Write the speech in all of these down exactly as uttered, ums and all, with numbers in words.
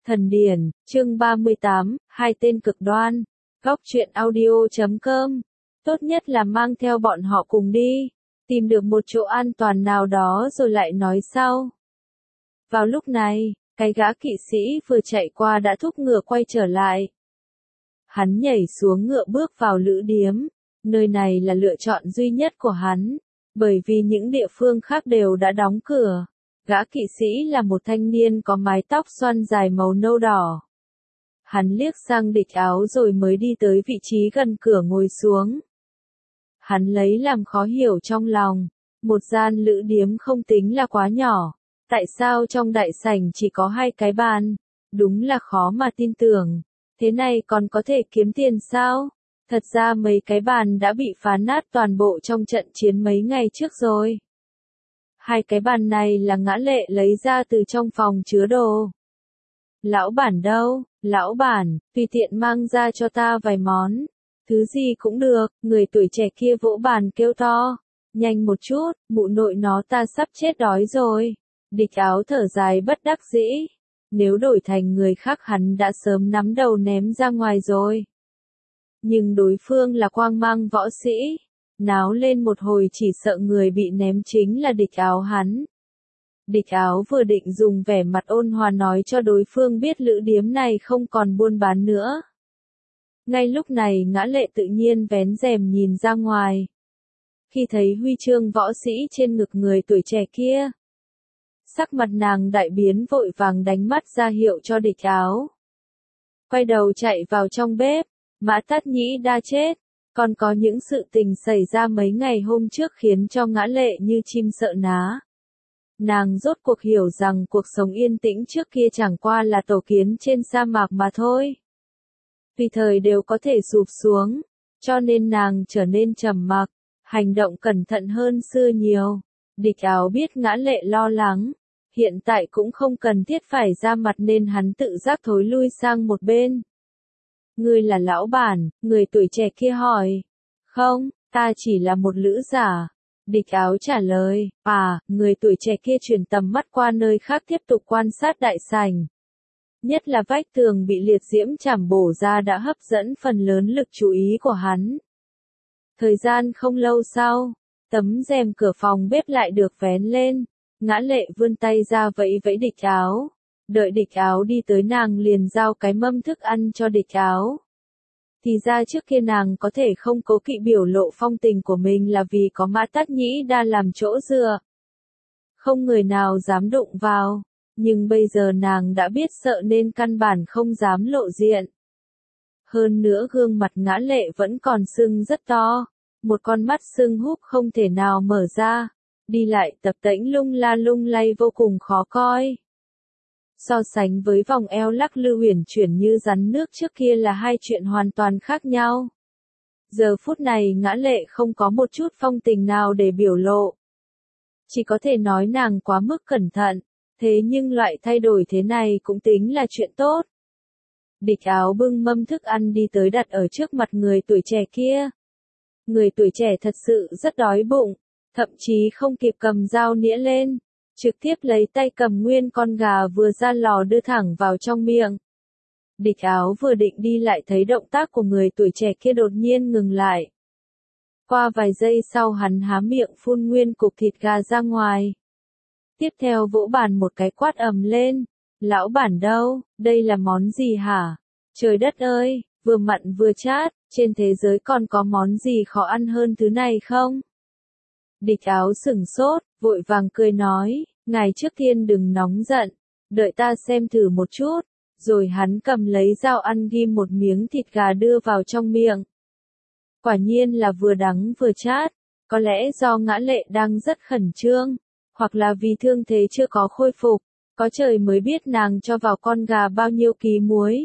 Thần điển, chương ba mươi tám, hai tên cực đoan. Góc truyện audio chấm com. Tốt nhất là mang theo bọn họ cùng đi. Tìm được một chỗ an toàn nào đó rồi lại nói sau. Vào lúc này, cái gã kỵ sĩ vừa chạy qua đã thúc ngựa quay trở lại. Hắn nhảy xuống ngựa bước vào lữ điếm. Nơi này là lựa chọn duy nhất của hắn, bởi vì những địa phương khác đều đã đóng cửa. Gã kỵ sĩ là một thanh niên có mái tóc xoăn dài màu nâu đỏ. Hắn liếc sang địch áo rồi mới đi tới vị trí gần cửa ngồi xuống. Hắn lấy làm khó hiểu trong lòng, một gian lữ điếm không tính là quá nhỏ, tại sao trong đại sảnh chỉ có hai cái bàn, đúng là khó mà tin tưởng, thế này còn có thể kiếm tiền sao? Thật ra mấy cái bàn đã bị phá nát toàn bộ trong trận chiến mấy ngày trước rồi. Hai cái bàn này là Ngã Lệ lấy ra từ trong phòng chứa đồ. Lão bản đâu, lão bản, tùy tiện mang ra cho ta vài món. Thứ gì cũng được, người tuổi trẻ kia vỗ bàn kêu to. Nhanh một chút, mụ nội nó ta sắp chết đói rồi. Địch áo thở dài bất đắc dĩ. Nếu đổi thành người khác hắn đã sớm nắm đầu ném ra ngoài rồi. Nhưng đối phương là quang mang võ sĩ. Náo lên một hồi chỉ sợ người bị ném chính là địch áo hắn. Địch áo vừa định dùng vẻ mặt ôn hòa nói cho đối phương biết lữ điếm này không còn buôn bán nữa. Ngay lúc này Ngã Lệ tự nhiên vén rèm nhìn ra ngoài. Khi thấy huy chương võ sĩ trên ngực người tuổi trẻ kia, sắc mặt nàng đại biến vội vàng đánh mắt ra hiệu cho địch áo. Quay đầu chạy vào trong bếp, Mã Tát Nhĩ đã chết. Còn có những sự tình xảy ra mấy ngày hôm trước khiến cho Ngã Lệ như chim sợ ná. Nàng rốt cuộc hiểu rằng cuộc sống yên tĩnh trước kia chẳng qua là tổ kiến trên sa mạc mà thôi. Tùy thời đều có thể sụp xuống, cho nên nàng trở nên trầm mặc, hành động cẩn thận hơn xưa nhiều. Địch áo biết Ngã Lệ lo lắng, hiện tại cũng không cần thiết phải ra mặt nên hắn tự giác thối lui sang một bên. Ngươi là lão bản, người tuổi trẻ kia hỏi. Không, ta chỉ là một lữ giả. Địch áo trả lời. À, người tuổi trẻ kia chuyển tầm mắt qua nơi khác tiếp tục quan sát đại sảnh. Nhất là vách tường bị liệt diễm chảm bổ ra đã hấp dẫn phần lớn lực chú ý của hắn. Thời gian không lâu sau, tấm rèm cửa phòng bếp lại được vén lên. Ngã Lệ vươn tay ra vẫy vẫy địch áo. Đợi địch áo đi tới nàng liền giao cái mâm thức ăn cho địch áo. Thì ra trước kia nàng có thể không cố kỵ biểu lộ phong tình của mình là vì có Mã Tát Nhĩ đa làm chỗ dựa. Không người nào dám đụng vào, nhưng bây giờ nàng đã biết sợ nên căn bản không dám lộ diện. Hơn nữa gương mặt Ngã Lệ vẫn còn sưng rất to, một con mắt sưng húp không thể nào mở ra, đi lại tập tễnh lung la lung lay vô cùng khó coi. So sánh với vòng eo lắc lư huyền chuyển như rắn nước trước kia là hai chuyện hoàn toàn khác nhau. Giờ phút này Ngã Lệ không có một chút phong tình nào để biểu lộ. Chỉ có thể nói nàng quá mức cẩn thận, thế nhưng loại thay đổi thế này cũng tính là chuyện tốt. Địch áo bưng mâm thức ăn đi tới đặt ở trước mặt người tuổi trẻ kia. Người tuổi trẻ thật sự rất đói bụng, thậm chí không kịp cầm dao nĩa lên. Trực tiếp lấy tay cầm nguyên con gà vừa ra lò đưa thẳng vào trong miệng. Địch áo vừa định đi lại thấy động tác của người tuổi trẻ kia đột nhiên ngừng lại. Qua vài giây sau hắn há miệng phun nguyên cục thịt gà ra ngoài. Tiếp theo vỗ bàn một cái quát ầm lên. Lão bản đâu, đây là món gì hả? Trời đất ơi, vừa mặn vừa chát, trên thế giới còn có món gì khó ăn hơn thứ này không? Địch áo sửng sốt, vội vàng cười nói, ngài trước tiên đừng nóng giận, đợi ta xem thử một chút, rồi hắn cầm lấy dao ăn ghim một miếng thịt gà đưa vào trong miệng. Quả nhiên là vừa đắng vừa chát, có lẽ do Ngã Lệ đang rất khẩn trương, hoặc là vì thương thế chưa có khôi phục, có trời mới biết nàng cho vào con gà bao nhiêu ký muối.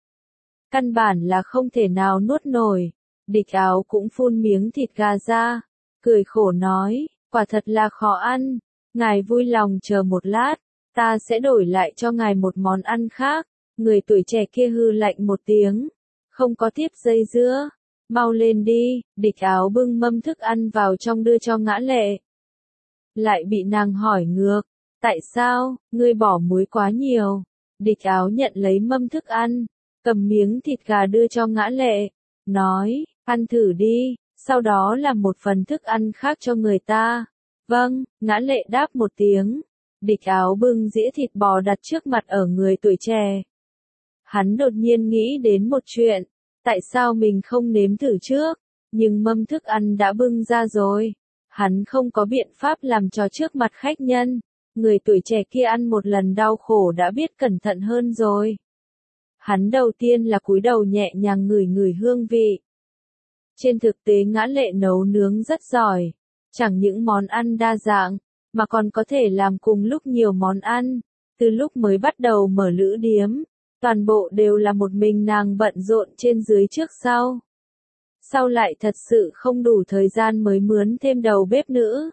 Căn bản là không thể nào nuốt nổi, địch áo cũng phun miếng thịt gà ra. Cười khổ nói, quả thật là khó ăn, ngài vui lòng chờ một lát, ta sẽ đổi lại cho ngài một món ăn khác. Người tuổi trẻ kia hư lạnh một tiếng, không có tiếp dây dưa, mau lên đi. Địch áo bưng mâm thức ăn vào trong đưa cho Ngã Lệ. Lại bị nàng hỏi ngược, tại sao, ngươi bỏ muối quá nhiều, Địch Áo nhận lấy mâm thức ăn, cầm miếng thịt gà đưa cho Ngã Lệ, nói, ăn thử đi, sau đó làm một phần thức ăn khác cho người ta. Vâng, Ngã Lệ đáp một tiếng. Địch Áo bưng dĩa thịt bò đặt trước mặt ở người tuổi trẻ. Hắn đột nhiên nghĩ đến một chuyện, tại sao mình không nếm thử trước, nhưng mâm thức ăn đã bưng ra rồi. Hắn không có biện pháp làm cho trước mặt khách nhân. Người tuổi trẻ kia ăn một lần đau khổ đã biết cẩn thận hơn rồi. Hắn đầu tiên là cúi đầu nhẹ nhàng ngửi ngửi hương vị. Trên thực tế Ngã Lệ nấu nướng rất giỏi, chẳng những món ăn đa dạng, mà còn có thể làm cùng lúc nhiều món ăn. Từ lúc mới bắt đầu mở lữ điếm, toàn bộ đều là một mình nàng bận rộn trên dưới trước sau. Sau lại thật sự không đủ thời gian mới mướn thêm đầu bếp nữ.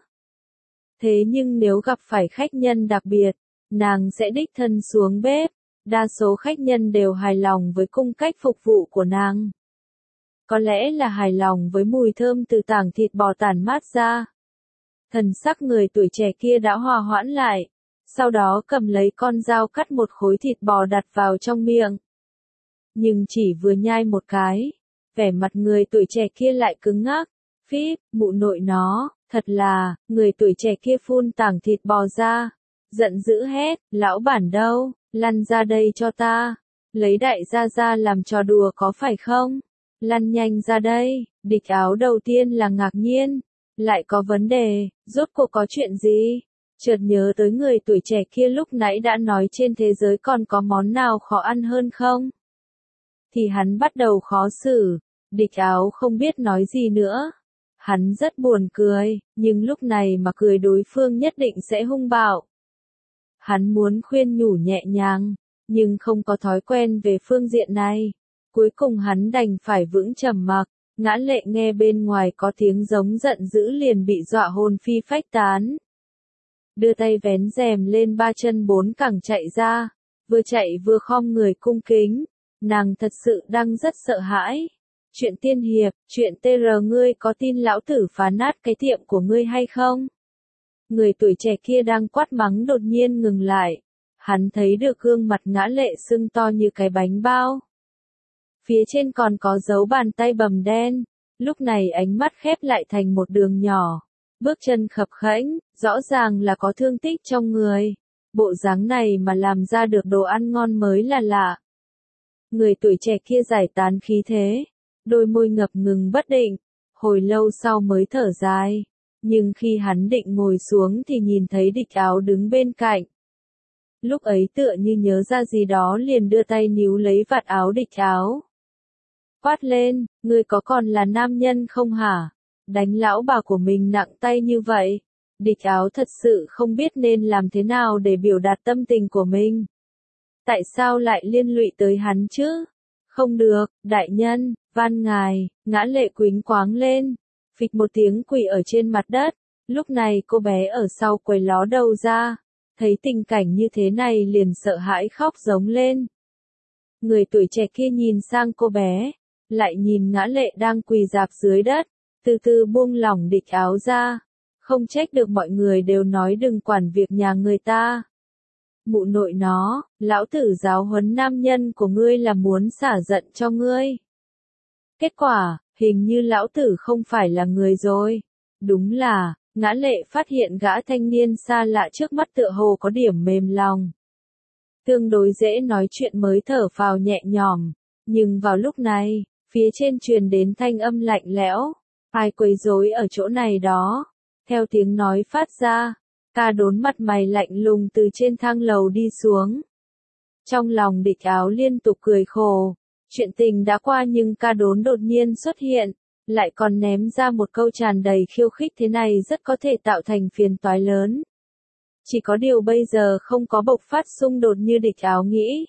Thế nhưng nếu gặp phải khách nhân đặc biệt, nàng sẽ đích thân xuống bếp. Đa số khách nhân đều hài lòng với cung cách phục vụ của nàng. Có lẽ là hài lòng với mùi thơm từ tảng thịt bò tản mát ra. Thần sắc người tuổi trẻ kia đã hòa hoãn lại, sau đó cầm lấy con dao cắt một khối thịt bò đặt vào trong miệng. Nhưng chỉ vừa nhai một cái, vẻ mặt người tuổi trẻ kia lại cứng ngắc. Phíp, mụ nội nó, thật là, người tuổi trẻ kia phun tảng thịt bò ra, giận dữ hét, lão bản đâu, lăn ra đây cho ta, lấy đại gia ra làm trò đùa có phải không, lăn nhanh ra đây. Địch Áo đầu tiên là ngạc nhiên, lại có vấn đề, rốt cuộc có chuyện gì, chợt nhớ tới người tuổi trẻ kia lúc nãy đã nói trên thế giới còn có món nào khó ăn hơn không, thì hắn bắt đầu khó xử. Địch Áo không biết nói gì nữa. Hắn rất buồn cười, nhưng lúc này mà cười đối phương nhất định sẽ hung bạo. Hắn muốn khuyên nhủ nhẹ nhàng, nhưng không có thói quen về phương diện này. Cuối cùng hắn đành phải vững trầm mặc. Ngã Lệ nghe bên ngoài có tiếng giống giận dữ liền bị dọa hồn phi phách tán. Đưa tay vén rèm lên ba chân bốn cẳng chạy ra, vừa chạy vừa khom người cung kính. Nàng thật sự đang rất sợ hãi. Chuyện tiên hiệp, chuyện tê rờ ngươi có tin lão tử phá nát cái tiệm của ngươi hay không? Người tuổi trẻ kia đang quát mắng đột nhiên ngừng lại. Hắn thấy được gương mặt Ngã Lệ sưng to như cái bánh bao. Phía trên còn có dấu bàn tay bầm đen. Lúc này ánh mắt khép lại thành một đường nhỏ. Bước chân khập khẽnh, rõ ràng là có thương tích trong người. Bộ dáng này mà làm ra được đồ ăn ngon mới là lạ. Người tuổi trẻ kia giải tán khí thế. Đôi môi ngập ngừng bất định, hồi lâu sau mới thở dài. Nhưng khi hắn định ngồi xuống thì nhìn thấy Địch Áo đứng bên cạnh. Lúc ấy tựa như nhớ ra gì đó liền đưa tay níu lấy vạt áo Địch Áo. Quát lên, ngươi có còn là nam nhân không hả? Đánh lão bà của mình nặng tay như vậy. Địch Áo thật sự không biết nên làm thế nào để biểu đạt tâm tình của mình. Tại sao lại liên lụy tới hắn chứ? Không được, đại nhân, van ngài. Ngã Lệ quýnh quáng lên, phịch một tiếng quỳ ở trên mặt đất. Lúc này cô bé ở sau quầy ló đầu ra, thấy tình cảnh như thế này liền sợ hãi khóc giống lên. Người tuổi trẻ kia nhìn sang cô bé, lại nhìn Ngã Lệ đang quỳ rạp dưới đất, từ từ buông lỏng Địch Áo ra. Không trách được mọi người đều nói đừng quản việc nhà người ta. Mụ nội nó, lão tử giáo huấn nam nhân của ngươi là muốn xả giận cho ngươi. Kết quả, hình như lão tử không phải là người rồi. Đúng là, Ngã Lệ phát hiện gã thanh niên xa lạ trước mắt tựa hồ có điểm mềm lòng. Tương đối dễ nói chuyện mới thở phào nhẹ nhõm, nhưng vào lúc này, phía trên truyền đến thanh âm lạnh lẽo, ai quấy rối ở chỗ này đó. Theo tiếng nói phát ra, Ca Đốn mặt mày lạnh lùng từ trên thang lầu đi xuống. Trong lòng Địch Áo liên tục cười khổ. Chuyện tình đã qua nhưng Ca Đốn đột nhiên xuất hiện, lại còn ném ra một câu tràn đầy khiêu khích thế này rất có thể tạo thành phiền toái lớn. Chỉ có điều bây giờ không có bộc phát xung đột như Địch Áo nghĩ.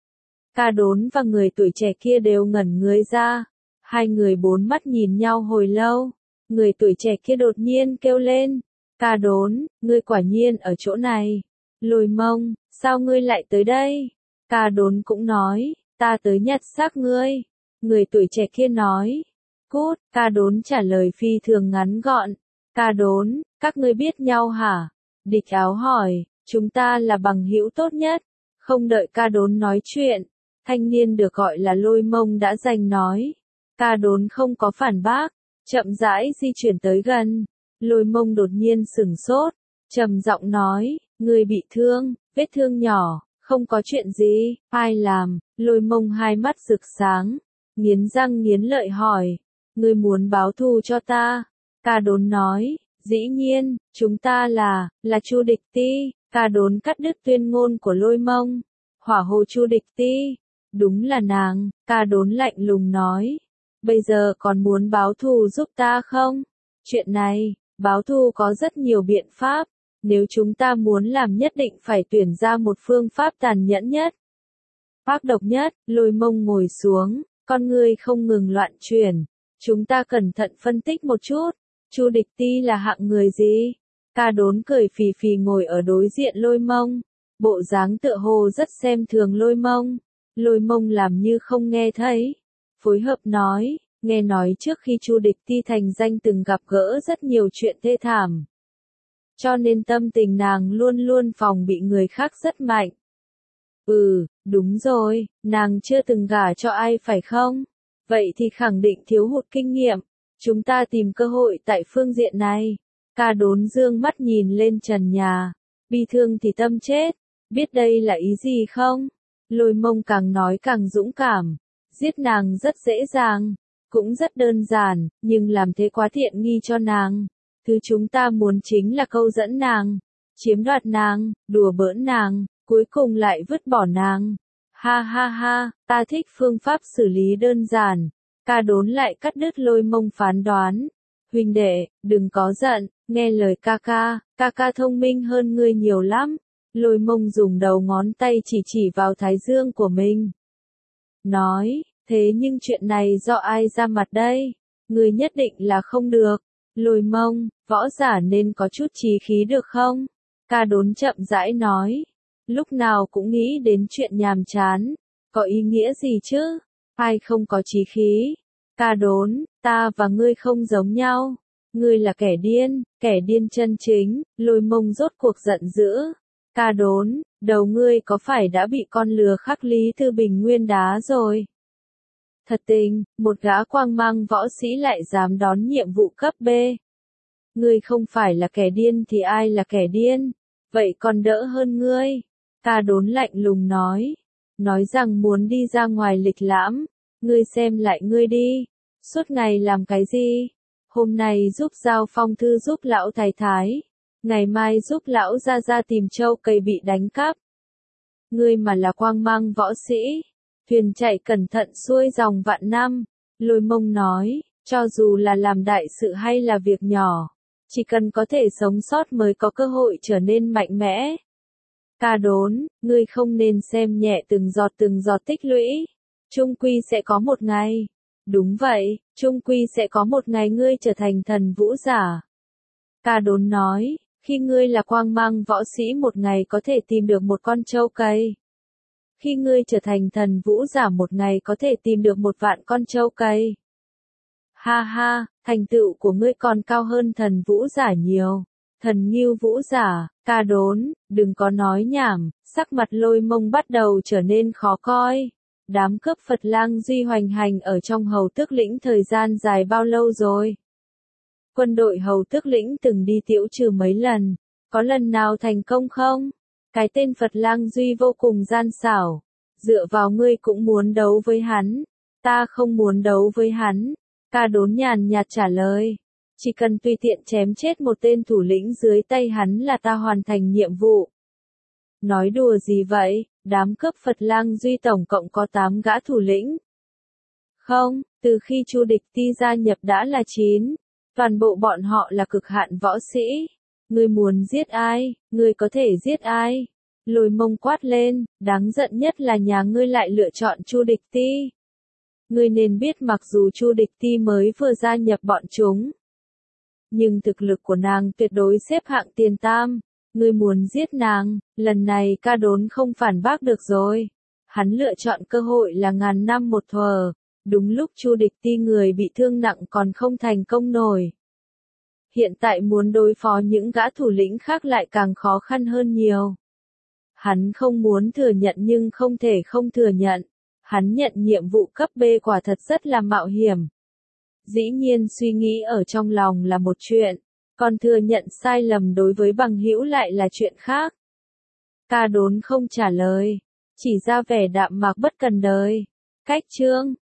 Ca Đốn và người tuổi trẻ kia đều ngẩn người ra. Hai người bốn mắt nhìn nhau hồi lâu. Người tuổi trẻ kia đột nhiên kêu lên. Ca Đốn, ngươi quả nhiên ở chỗ này. Lôi Mông, sao ngươi lại tới đây? Ca Đốn cũng nói, ta tới nhặt xác ngươi. Người tuổi trẻ kia nói. Cút, Ca Đốn trả lời phi thường ngắn gọn. Ca Đốn, các ngươi biết nhau hả? Địch Áo hỏi, chúng ta là bằng hữu tốt nhất. Không đợi ca đốn nói chuyện, thanh niên được gọi là Lôi Mông đã giành nói. Ca đốn không có phản bác, chậm rãi di chuyển tới gần. Lôi Mông đột nhiên sửng sốt, trầm giọng nói, người bị thương, vết thương nhỏ, không có chuyện gì, ai làm? Lôi Mông hai mắt rực sáng, nghiến răng nghiến lợi hỏi, ngươi muốn báo thù cho ta? Ca đốn nói, dĩ nhiên, chúng ta là, là Chu Địch Ti. Ca đốn cắt đứt tuyên ngôn của Lôi Mông. Hỏa hồ Chu Địch Ti, đúng là nàng. Ca đốn lạnh lùng nói, bây giờ còn muốn báo thù giúp ta không? Chuyện này, báo thù có rất nhiều biện pháp, nếu chúng ta muốn làm nhất định phải tuyển ra một phương pháp tàn nhẫn nhất, ác độc nhất. Lôi Mông ngồi xuống, con ngươi không ngừng loạn chuyển. Chúng ta cẩn thận phân tích một chút, Chu Địch Ti là hạng người gì? Ca đốn cười phì phì ngồi ở đối diện Lôi Mông, bộ dáng tựa hồ rất xem thường Lôi Mông. Lôi Mông làm như không nghe thấy, phối hợp nói, nghe nói trước khi Chu Địch Ti thành danh từng gặp gỡ rất nhiều chuyện thê thảm, cho nên tâm tình nàng luôn luôn phòng bị người khác rất mạnh. Ừ, đúng rồi, nàng chưa từng gả cho ai phải không? Vậy thì khẳng định thiếu hụt kinh nghiệm. Chúng ta tìm cơ hội tại phương diện này. Ca đốn dương mắt nhìn lên trần nhà. Bi thương thì tâm chết. Biết đây là ý gì không? Lôi Mông càng nói càng dũng cảm. Giết nàng rất dễ dàng, cũng rất đơn giản, nhưng làm thế quá tiện nghi cho nàng. Thứ chúng ta muốn chính là câu dẫn nàng, chiếm đoạt nàng, đùa bỡn nàng, cuối cùng lại vứt bỏ nàng. Ha ha ha, ta thích phương pháp xử lý đơn giản. Ca đốn lại cắt đứt Lôi Mông phán đoán. Huynh đệ, đừng có giận, nghe lời ca ca, ca ca thông minh hơn ngươi nhiều lắm. Lôi Mông dùng đầu ngón tay chỉ chỉ vào thái dương của mình. Nói, thế nhưng chuyện này do ai ra mặt đây? Ngươi nhất định là không được. Lôi Mông, võ giả nên có chút chí khí được không? Ca đốn chậm rãi nói. Lúc nào cũng nghĩ đến chuyện nhàm chán, có ý nghĩa gì chứ? Ai không có chí khí? Ca đốn, ta và ngươi không giống nhau. Ngươi là kẻ điên, kẻ điên chân chính. Lôi Mông rốt cuộc giận dữ. Ca đốn, đầu ngươi có phải đã bị con lừa khắc Lý Thư Bình nguyên đá rồi? Thật tình, một gã quang mang võ sĩ lại dám đón nhiệm vụ cấp B. Ngươi không phải là kẻ điên thì ai là kẻ điên? Vậy còn đỡ hơn ngươi. Ca đốn lạnh lùng nói. Nói rằng muốn đi ra ngoài lịch lãm. Ngươi xem lại ngươi đi. Suốt ngày làm cái gì? Hôm nay giúp giao phong thư giúp lão thái thái. Ngày mai giúp lão ra ra tìm châu cây bị đánh cắp. Ngươi mà là quang mang võ sĩ. Thuyền chạy cẩn thận xuôi dòng vạn năm. Lôi Mông nói, cho dù là làm đại sự hay là việc nhỏ, chỉ cần có thể sống sót mới có cơ hội trở nên mạnh mẽ. Ca đốn, ngươi không nên xem nhẹ từng giọt từng giọt tích lũy. Trung quy sẽ có một ngày. Đúng vậy, trung quy sẽ có một ngày ngươi trở thành thần vũ giả. Ca đốn nói, khi ngươi là quang mang võ sĩ một ngày có thể tìm được một con trâu cây. Khi ngươi trở thành thần vũ giả một ngày có thể tìm được một vạn con trâu cây. Ha ha, thành tựu của ngươi còn cao hơn thần vũ giả nhiều. Thần Ngưu vũ giả. Ca đốn, đừng có nói nhảm. Sắc mặt Lôi Mông bắt đầu trở nên khó coi. Đám cướp Phật Lang Duy hoành hành ở trong Hầu Tước Lĩnh thời gian dài bao lâu rồi? Quân đội Hầu Tước Lĩnh từng đi tiễu trừ mấy lần, có lần nào thành công không? Cái tên Phật Lang Duy vô cùng gian xảo, dựa vào ngươi cũng muốn đấu với hắn. Ta không muốn đấu với hắn. Ca đốn nhàn nhạt trả lời. Chỉ cần tùy tiện chém chết một tên thủ lĩnh dưới tay hắn là ta hoàn thành nhiệm vụ. Nói đùa gì vậy, đám cướp Phật Lang Duy tổng cộng có tám gã thủ lĩnh. Không, từ khi Chu Địch Ti gia nhập đã là chín. Toàn bộ bọn họ là cực hạn võ sĩ. Ngươi muốn giết ai, ngươi có thể giết ai. Lôi Mông quát lên, đáng giận nhất là nhà ngươi lại lựa chọn Chu Địch Ti. Ngươi nên biết mặc dù Chu Địch Ti mới vừa gia nhập bọn chúng, nhưng thực lực của nàng tuyệt đối xếp hạng tiền tam. Ngươi muốn giết nàng, lần này ca đốn không phản bác được rồi. Hắn lựa chọn cơ hội là ngàn năm một thuở. Đúng lúc Chu Địch Ti người bị thương nặng còn không thành công nổi. Hiện tại muốn đối phó những gã thủ lĩnh khác lại càng khó khăn hơn nhiều. Hắn không muốn thừa nhận nhưng không thể không thừa nhận. Hắn nhận nhiệm vụ cấp B quả thật rất là mạo hiểm. Dĩ nhiên suy nghĩ ở trong lòng là một chuyện, còn thừa nhận sai lầm đối với bằng hữu lại là chuyện khác. Ca Đốn không trả lời, chỉ ra vẻ đạm mạc bất cần đời. Cách chương